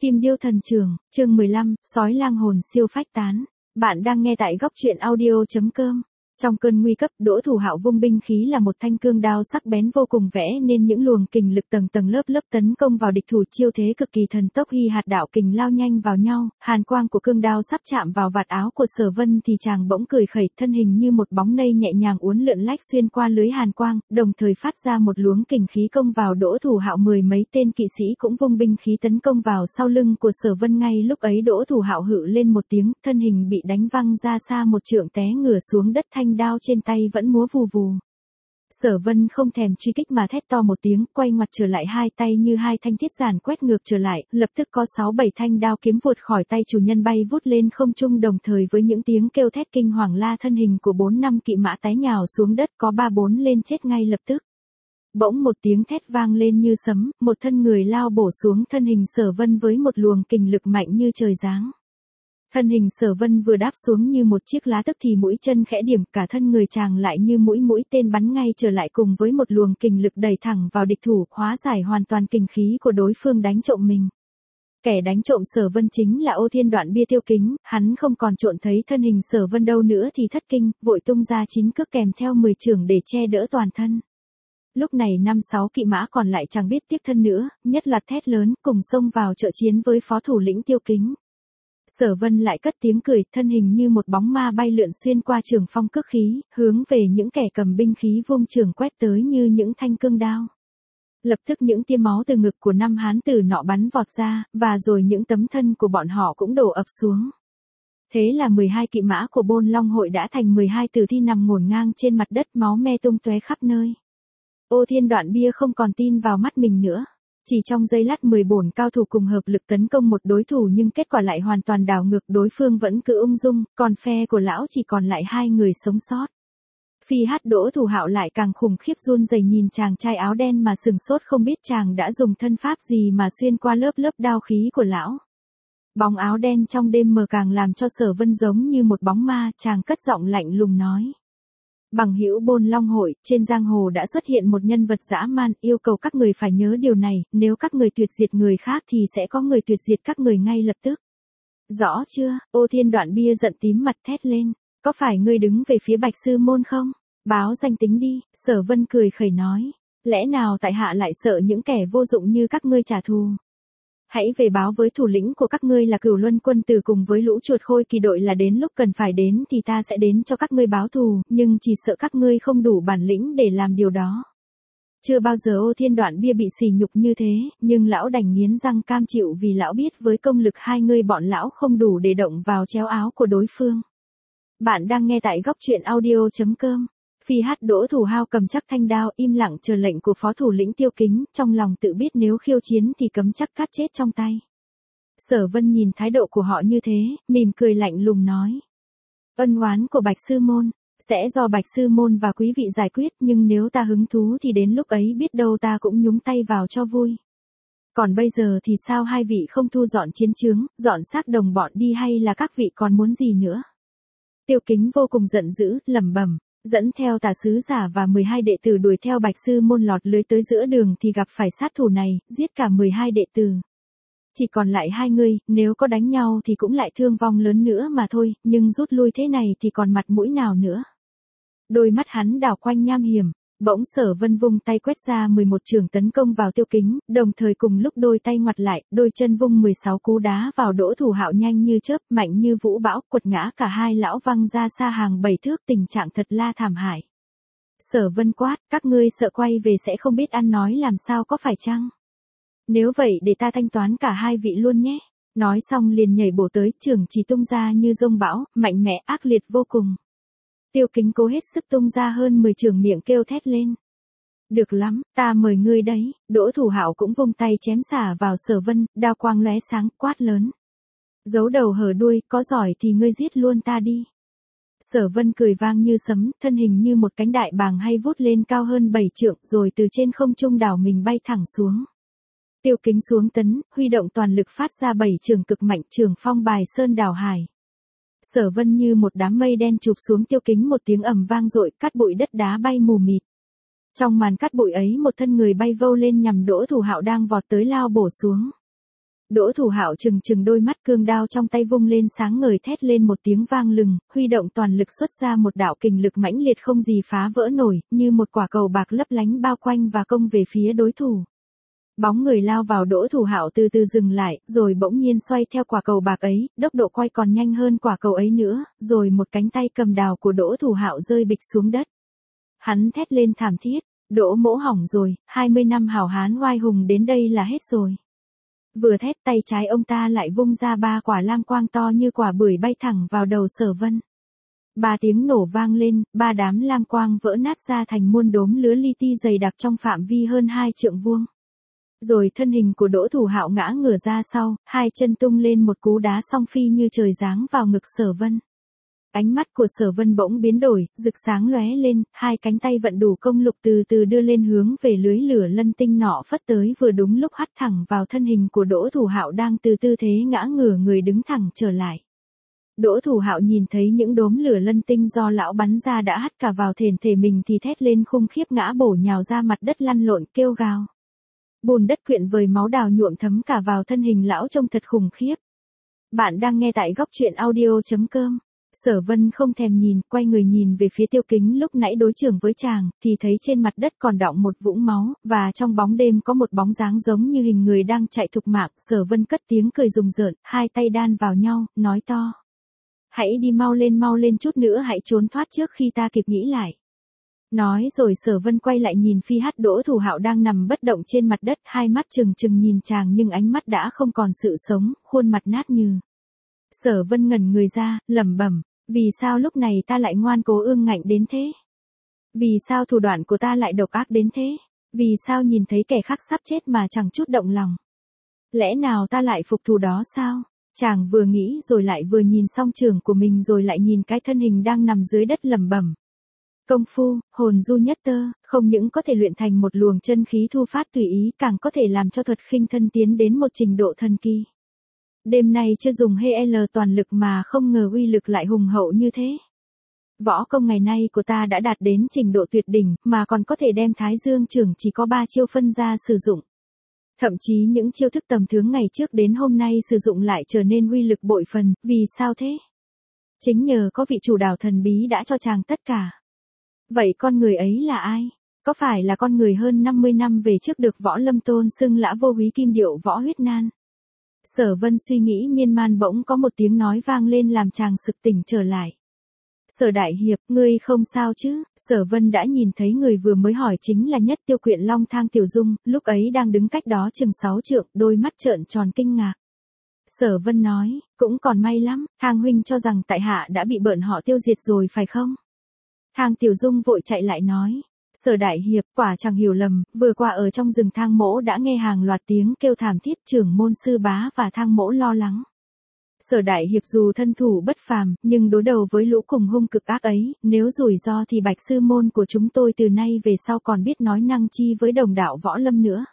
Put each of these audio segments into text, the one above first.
Kim Điêu Thần Trường, chương 15, Sói Lang Hồn Siêu Phách Tán. Bạn đang nghe tại góc truyện audio.com. Trong cơn nguy cấp, Đỗ Thủ Hạo vung binh khí là một thanh cương đao sắc bén vô cùng vẽ nên những luồng kình lực tầng tầng lớp lớp tấn công vào địch thủ, chiêu thế cực kỳ thần tốc, y hạt đạo kình lao nhanh vào nhau, hàn quang của cương đao sắp chạm vào vạt áo của Sở Vân thì chàng bỗng cười khẩy, thân hình như một bóng mây nhẹ nhàng uốn lượn lách xuyên qua lưới hàn quang, đồng thời phát ra một luồng kình khí công vào Đỗ Thủ Hạo. Mười mấy tên kỵ sĩ cũng vung binh khí tấn công vào sau lưng của Sở Vân. Ngay lúc ấy Đỗ Thủ Hạo hự lên một tiếng, thân hình bị đánh văng ra xa một trượng, té ngửa xuống đất, thanh đao trên tay vẫn múa vù vù. Sở Vân không thèm truy kích mà thét to một tiếng, quay ngoặt trở lại, hai tay như hai thanh thiết giản quét ngược trở lại, lập tức có 6-7 thanh đao kiếm vụt khỏi tay chủ nhân bay vút lên không trung, đồng thời với những tiếng kêu thét kinh hoàng la thân hình của 4-5 kỵ mã té nhào xuống đất, có 3-4 lên chết ngay lập tức. Bỗng một tiếng thét vang lên như sấm, một thân người lao bổ xuống thân hình Sở Vân với một luồng kình lực mạnh như trời giáng. Thân hình Sở Vân vừa đáp xuống như một chiếc lá, tức thì mũi chân khẽ điểm, cả thân người chàng lại như mũi tên bắn ngay trở lại, cùng với một luồng kình lực đẩy thẳng vào địch thủ, hóa giải hoàn toàn kình khí của đối phương đánh trộm mình. Kẻ đánh trộm Sở Vân chính là Ô Thiên Đoạn Bia Tiêu Kính, hắn không còn trộn thấy thân hình Sở Vân đâu nữa thì thất kinh, vội tung ra 9 cước kèm theo 10 chưởng để che đỡ toàn thân. Lúc này 5-6 kỵ mã còn lại chẳng biết tiếc thân nữa, nhất là thét lớn, cùng xông vào trợ chiến với phó thủ lĩnh Tiêu Kính. Sở Vân lại cất tiếng cười, thân hình như một bóng ma bay lượn xuyên qua trường phong cước khí, hướng về những kẻ cầm binh khí vung trường quét tới như những thanh cương đao. Lập tức những tia máu từ ngực của 5 hán tử nọ bắn vọt ra, và rồi những tấm thân của bọn họ cũng đổ ập xuống. Thế là 12 kỵ mã của Bôn Long hội đã thành 12 tử thi nằm ngổn ngang trên mặt đất, máu me tung tóe khắp nơi. Ô Thiên Đoạn Bia không còn tin vào mắt mình nữa. Chỉ trong giây lát 10 bổn cao thủ cùng hợp lực tấn công một đối thủ, nhưng kết quả lại hoàn toàn đảo ngược, đối phương vẫn cứ ung dung, còn phe của lão chỉ còn lại 2 người sống sót. Phi hát Đỗ Thủ Hạo lại càng khủng khiếp, run rẩy nhìn chàng trai áo đen mà sừng sốt, không biết chàng đã dùng thân pháp gì mà xuyên qua lớp lớp đao khí của lão. Bóng áo đen trong đêm mờ càng làm cho Sở Vân giống như một bóng ma, chàng cất giọng lạnh lùng nói. Bằng hữu Bôn Long hội, trên giang hồ đã xuất hiện một nhân vật dã man, yêu cầu các người phải nhớ điều này, nếu các người tuyệt diệt người khác thì sẽ có người tuyệt diệt các người ngay lập tức. Rõ chưa? Ô Thiên Đoạn Bia giận tím mặt thét lên, có phải ngươi đứng về phía Bạch Sư Môn không? Báo danh tính đi. Sở Vân cười khẩy nói, lẽ nào tại hạ lại sợ những kẻ vô dụng như các ngươi trả thù? Hãy về báo với thủ lĩnh của các ngươi là Cửu Luân quân tử cùng với lũ chuột khôi kỳ đội là đến lúc cần phải đến thì ta sẽ đến cho các ngươi báo thù, nhưng chỉ sợ các ngươi không đủ bản lĩnh để làm điều đó. Chưa bao giờ Ô Thiên Đoạn Bia bị sỉ nhục như thế, nhưng lão đành nghiến răng cam chịu, vì lão biết với công lực hai người bọn lão không đủ để động vào chéo áo của đối phương. Bạn đang nghe tại góc truyện audio.com. Phi hát Đỗ Thủ Hạo cầm chắc thanh đao, im lặng chờ lệnh của phó thủ lĩnh Tiêu Kính, trong lòng tự biết nếu khiêu chiến thì cấm chắc cát chết trong tay. Sở Vân nhìn thái độ của họ như thế, mỉm cười lạnh lùng nói. Ân oán của Bạch Sư Môn, sẽ do Bạch Sư Môn và quý vị giải quyết, nhưng nếu ta hứng thú thì đến lúc ấy biết đâu ta cũng nhúng tay vào cho vui. Còn bây giờ thì sao hai vị không thu dọn chiến trướng, dọn xác đồng bọn đi, hay là các vị còn muốn gì nữa? Tiêu Kính vô cùng giận dữ, lẩm bẩm. Dẫn theo Tả sứ giả và 12 đệ tử đuổi theo Bạch Sư Môn lọt lưới tới giữa đường thì gặp phải sát thủ này, giết cả 12 đệ tử. Chỉ còn lại 2 người, nếu có đánh nhau thì cũng lại thương vong lớn nữa mà thôi, nhưng rút lui thế này thì còn mặt mũi nào nữa. Đôi mắt hắn đảo quanh nham hiểm, bỗng Sở Vân vung tay quét ra 11 chưởng tấn công vào Tiêu Kính, đồng thời cùng lúc đôi tay ngoặt lại, đôi chân vung 16 cú đá vào Đỗ Thủ Hạo nhanh như chớp, mạnh như vũ bão, quật ngã cả hai lão văng ra xa hàng 7 thước, tình trạng thật là thảm hại. Sở Vân quát, các ngươi sợ quay về sẽ không biết ăn nói làm sao có phải chăng? Nếu vậy để ta thanh toán cả hai vị luôn nhé. Nói xong liền nhảy bổ tới, chưởng chỉ tung ra như dông bão, mạnh mẽ ác liệt vô cùng. Tiêu Kính cố hết sức tung ra hơn 10 chưởng, miệng kêu thét lên. Được lắm, ta mời ngươi đấy. Đỗ Thủ Hạo cũng vung tay chém xả vào Sở Vân, đao quang lóe sáng, quát lớn. Giấu đầu hở đuôi, có giỏi thì ngươi giết luôn ta đi. Sở Vân cười vang như sấm, thân hình như một cánh đại bàng hay vút lên cao hơn 7 trượng, rồi từ trên không trung đảo mình bay thẳng xuống. Tiêu Kính xuống tấn, huy động toàn lực phát ra 7 chưởng cực mạnh, chưởng phong bài sơn đảo hải. Sở Vân như một đám mây đen chụp xuống Tiêu Kính, một tiếng ầm vang dội, cát bụi đất đá bay mù mịt. Trong màn cát bụi ấy một thân người bay vâu lên nhằm Đỗ Thủ Hạo đang vọt tới lao bổ xuống. Đỗ Thủ Hạo trừng trừng đôi mắt, cương đao trong tay vung lên sáng ngời, thét lên một tiếng vang lừng, huy động toàn lực xuất ra một đạo kình lực mãnh liệt không gì phá vỡ nổi, như một quả cầu bạc lấp lánh bao quanh và công về phía đối thủ. Bóng người lao vào Đỗ Thủ Hạo từ từ dừng lại, rồi bỗng nhiên xoay theo quả cầu bạc ấy, tốc độ quay còn nhanh hơn quả cầu ấy nữa, rồi một cánh tay cầm đào của Đỗ Thủ Hạo rơi bịch xuống đất. Hắn thét lên thảm thiết, Đỗ mỗ hỏng rồi, 20 năm hào hán oai hùng đến đây là hết rồi. Vừa thét, tay trái ông ta lại vung ra 3 quả lam quang to như quả bưởi bay thẳng vào đầu Sở Vân. 3 tiếng nổ vang lên, 3 đám lam quang vỡ nát ra thành muôn đốm lứa li ti dày đặc trong phạm vi hơn 2 trượng vuông. Rồi thân hình của Đỗ Thủ Hạo ngã ngửa ra sau, 2 chân tung lên một cú đá song phi như trời giáng vào ngực Sở Vân. Ánh mắt của Sở Vân bỗng biến đổi, rực sáng lóe lên, 2 cánh tay vận đủ công lực từ từ đưa lên hướng về lưới lửa lân tinh nọ phất tới, vừa đúng lúc hắt thẳng vào thân hình của Đỗ Thủ Hạo đang từ tư thế ngã ngửa người đứng thẳng trở lại. Đỗ Thủ Hạo nhìn thấy những đốm lửa lân tinh do lão bắn ra đã hắt cả vào thể mình thì thét lên khủng khiếp, ngã bổ nhào ra mặt đất lăn lộn kêu gào. Bùn đất quyện với máu đào nhuộm thấm cả vào thân hình lão trông thật khủng khiếp. Bạn đang nghe tại góc truyện audio.com. Sở Vân không thèm nhìn, quay người nhìn về phía Tiêu Kính lúc nãy đối chưởng với chàng, thì thấy trên mặt đất còn đọng một vũng máu, và trong bóng đêm có một bóng dáng giống như hình người đang chạy thục mạng. Sở Vân cất tiếng cười rùng rợn, 2 tay đan vào nhau, nói to. Hãy đi mau lên chút nữa, hãy trốn thoát trước khi ta kịp nghĩ lại. Nói rồi Sở Vân quay lại nhìn Phi Hắt Đỗ Thủ Hạo đang nằm bất động trên mặt đất, 2 mắt trừng trừng nhìn chàng nhưng ánh mắt đã không còn sự sống, khuôn mặt nát nhừ. Sở Vân ngẩn người ra, lẩm bẩm, vì sao lúc này ta lại ngoan cố ương ngạnh đến thế? Vì sao thủ đoạn của ta lại độc ác đến thế? Vì sao nhìn thấy kẻ khác sắp chết mà chẳng chút động lòng? Lẽ nào ta lại phục thù đó sao? Chàng vừa nghĩ rồi lại vừa nhìn song trường của mình rồi lại nhìn cái thân hình đang nằm dưới đất, lẩm bẩm. Công phu, hồn du nhất tơ, không những có thể luyện thành một luồng chân khí thu phát tùy ý, càng có thể làm cho thuật khinh thân tiến đến một trình độ thần kỳ. Đêm nay chưa dùng HL toàn lực mà không ngờ uy lực lại hùng hậu như thế. Võ công ngày nay của ta đã đạt đến trình độ tuyệt đỉnh, mà còn có thể đem Thái Dương Trưởng chỉ có 3 chiêu phân ra sử dụng. Thậm chí những chiêu thức tầm thường ngày trước đến hôm nay sử dụng lại trở nên uy lực bội phần, vì sao thế? Chính nhờ có vị chủ đảo thần bí đã cho chàng tất cả. Vậy con người ấy là ai? Có phải là con người hơn 50 năm về trước được Võ Lâm tôn xưng lã vô húy kim điệu Võ Huyết Nan? Sở Vân suy nghĩ miên man, bỗng có một tiếng nói vang lên làm chàng sực tỉnh trở lại. Sở Đại Hiệp, ngươi không sao chứ? Sở Vân đã nhìn thấy người vừa mới hỏi chính là Nhất Tiêu Quyện Long Thang Tiểu Dung, lúc ấy đang đứng cách đó chừng 6 trượng, đôi mắt trợn tròn kinh ngạc. Sở Vân nói, cũng còn may lắm, Thang huynh cho rằng tại hạ đã bị bọn họ tiêu diệt rồi phải không? Thang Tiểu Dung vội chạy lại nói. Sở Đại Hiệp, quả chẳng hiểu lầm, vừa qua ở trong rừng Thang mỗ đã nghe hàng loạt tiếng kêu thảm thiết, trưởng môn sư bá và Thang mỗ lo lắng. Sở Đại Hiệp dù thân thủ bất phàm, nhưng đối đầu với lũ cùng hung cực ác ấy, nếu rủi ro thì Bạch sư môn của chúng tôi từ nay về sau còn biết nói năng chi với đồng đạo Võ Lâm nữa.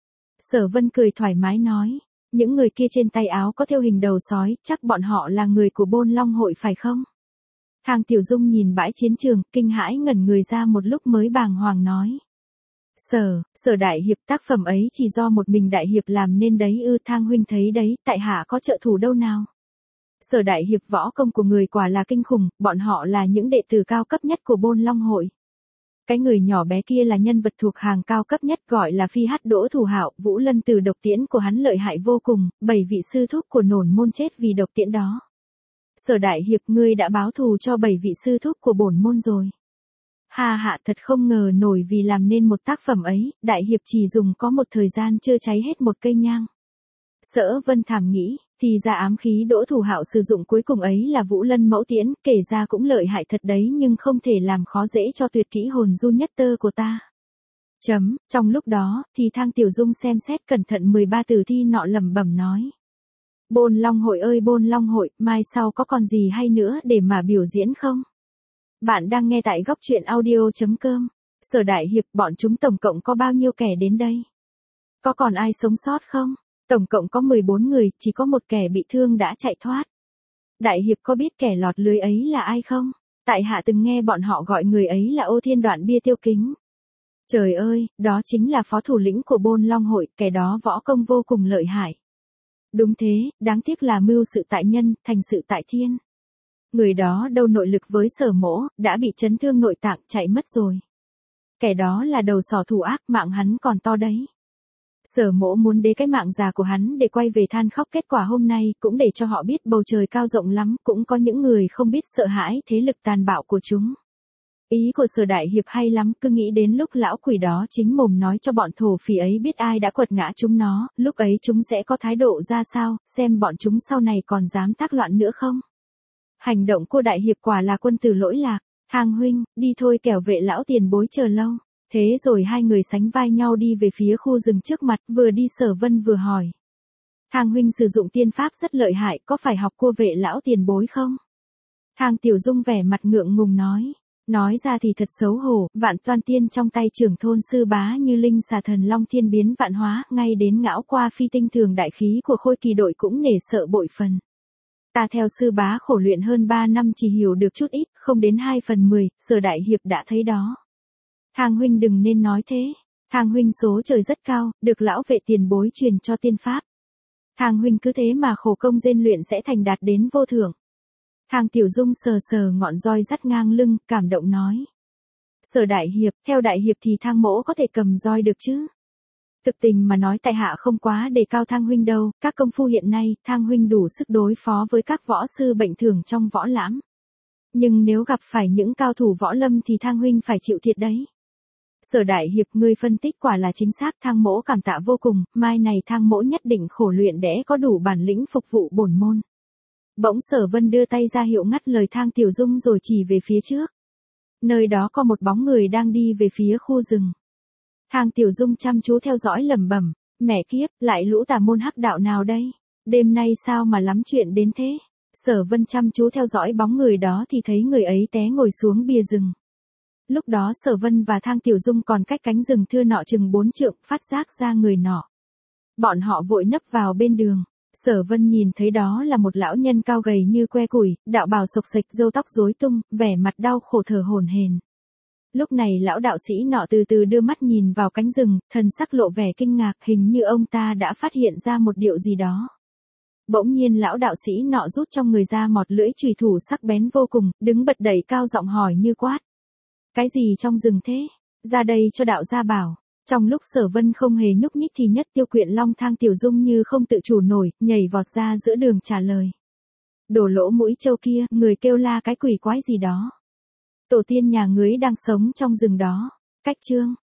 Sở Vân cười thoải mái nói, những người kia trên tay áo có thêu hình đầu sói, chắc bọn họ là người của Bôn Long hội phải không? Thang Tiểu Dung nhìn bãi chiến trường, kinh hãi ngẩn người ra một lúc mới bàng hoàng nói. Sở Đại Hiệp, tác phẩm ấy chỉ do một mình Đại Hiệp làm nên đấy ư? Thang huynh thấy đấy, tại hạ có trợ thủ đâu nào? Sở Đại Hiệp, võ công của người quả là kinh khủng, bọn họ là những đệ tử cao cấp nhất của Bôn Long hội. Cái người nhỏ bé kia là nhân vật thuộc hàng cao cấp nhất, gọi là Phi Hắt Đỗ Thủ Hạo, Vũ Lân Từ độc tiễn của hắn lợi hại vô cùng, 7 vị sư thúc của Nổn môn chết vì độc tiễn đó. Sở Đại Hiệp, ngươi đã báo thù cho 7 vị sư thúc của bổn môn rồi. Ha hạ, thật không ngờ nổi, vì làm nên một tác phẩm ấy, Đại Hiệp chỉ dùng có một thời gian chưa cháy hết một cây nhang. Sở Vân thảm nghĩ, thì ra ám khí Đỗ Thủ Hạo sử dụng cuối cùng ấy là Vũ Lân mẫu tiễn, kể ra cũng lợi hại thật đấy, nhưng không thể làm khó dễ cho tuyệt kỹ hồn du nhất tơ của ta. Trong lúc đó, thì Thang Tiểu Dung xem xét cẩn thận 13 tử thi nọ, lẩm bẩm nói. Bôn Long hội ơi Bôn Long hội, mai sau có còn gì hay nữa để mà biểu diễn không? Bạn đang nghe tại góc truyện audio.com. Sở Đại Hiệp, bọn chúng tổng cộng có bao nhiêu kẻ đến đây? Có còn ai sống sót không? Tổng cộng có 14 người, chỉ có một kẻ bị thương đã chạy thoát. Đại Hiệp có biết kẻ lọt lưới ấy là ai không? Tại hạ từng nghe bọn họ gọi người ấy là Ô Thiên Đoạn Bia Tiêu Kính. Trời ơi, đó chính là phó thủ lĩnh của Bôn Long hội, kẻ đó võ công vô cùng lợi hại. Đúng thế, đáng tiếc là mưu sự tại nhân, thành sự tại thiên. Người đó đâu nội lực với Sở Mỗ, đã bị chấn thương nội tạng chạy mất rồi. Kẻ đó là đầu sỏ thủ ác, mạng hắn còn to đấy. Sở Mỗ muốn đế cái mạng già của hắn để quay về than khóc, kết quả hôm nay cũng để cho họ biết bầu trời cao rộng lắm, cũng có những người không biết sợ hãi thế lực tàn bạo của chúng. Ý của Sở đại hiệp hay lắm, cứ nghĩ đến lúc lão quỷ đó chính mồm nói cho bọn thổ phỉ ấy biết ai đã quật ngã chúng nó, lúc ấy chúng sẽ có thái độ ra sao, xem bọn chúng sau này còn dám tác loạn nữa không. Hành động cô đại hiệp quả là quân tử lỗi lạc. Thang huynh, đi thôi kẻo vệ lão tiền bối chờ lâu. Thế rồi hai người sánh vai nhau đi về phía khu rừng trước mặt, vừa đi Sở Vân vừa hỏi. Thang huynh sử dụng tiên pháp rất lợi hại, có phải học cua vệ lão tiền bối không? Thang Tiểu Dung vẻ mặt ngượng ngùng nói. Nói ra thì thật xấu hổ, vạn toan tiên trong tay trưởng thôn sư bá như linh xà thần long thiên biến vạn hóa, ngay đến ngão qua phi tinh thường đại khí của Khôi Kỳ đội cũng nể sợ bội phần. Ta theo sư bá khổ luyện hơn 3 năm chỉ hiểu được chút ít, không đến 2/10, Sở đại hiệp đã thấy đó. Thang huynh đừng nên nói thế. Thang huynh số trời rất cao, được lão vệ tiền bối truyền cho tiên pháp. Thang huynh cứ thế mà khổ công rèn luyện sẽ thành đạt đến vô thượng. Thang Tiểu Dung sờ sờ ngọn roi dắt ngang lưng, cảm động nói. Sở đại hiệp, theo đại hiệp thì Thang mỗ có thể cầm roi được chứ? Thực tình mà nói tại hạ không quá đề cao Thang huynh đâu, các công phu hiện nay, Thang huynh đủ sức đối phó với các võ sư bệnh thường trong võ lãm. Nhưng nếu gặp phải những cao thủ võ lâm thì Thang huynh phải chịu thiệt đấy. Sở đại hiệp ngươi phân tích quả là chính xác, Thang mỗ cảm tạ vô cùng, mai này Thang mỗ nhất định khổ luyện để có đủ bản lĩnh phục vụ bổn môn. Bỗng Sở Vân đưa tay ra hiệu ngắt lời Thang Tiểu Dung rồi chỉ về phía trước. Nơi đó có một bóng người đang đi về phía khu rừng. Thang Tiểu Dung chăm chú theo dõi lẩm bẩm, mẹ kiếp, lại lũ tà môn hắc đạo nào đây? Đêm nay sao mà lắm chuyện đến thế? Sở Vân chăm chú theo dõi bóng người đó thì thấy người ấy té ngồi xuống bìa rừng. Lúc đó Sở Vân và Thang Tiểu Dung còn cách cánh rừng thưa nọ chừng 4 trượng, phát giác ra người nọ. Bọn họ vội nấp vào bên đường. Sở Vân nhìn thấy đó là một lão nhân cao gầy như que củi, đạo bào xộc xệch, râu tóc rối tung, vẻ mặt đau khổ thở hổn hển. Lúc này lão đạo sĩ nọ từ từ đưa mắt nhìn vào cánh rừng, thần sắc lộ vẻ kinh ngạc, hình như ông ta đã phát hiện ra một điều gì đó. Bỗng nhiên lão đạo sĩ nọ rút trong người ra một lưỡi chùy thủ sắc bén vô cùng, đứng bật đẩy cao giọng hỏi như quát. Cái gì trong rừng thế? Ra đây cho đạo gia bảo. Trong lúc Sở Vân không hề nhúc nhích thì Nhất Tiêu Quyện Long Thang Tiểu Dung như không tự chủ nổi, nhảy vọt ra giữa đường trả lời. Đổ lỗ mũi trâu kia, người kêu la cái quỷ quái gì đó. Tổ tiên nhà ngươi đang sống trong rừng đó. Cách chương.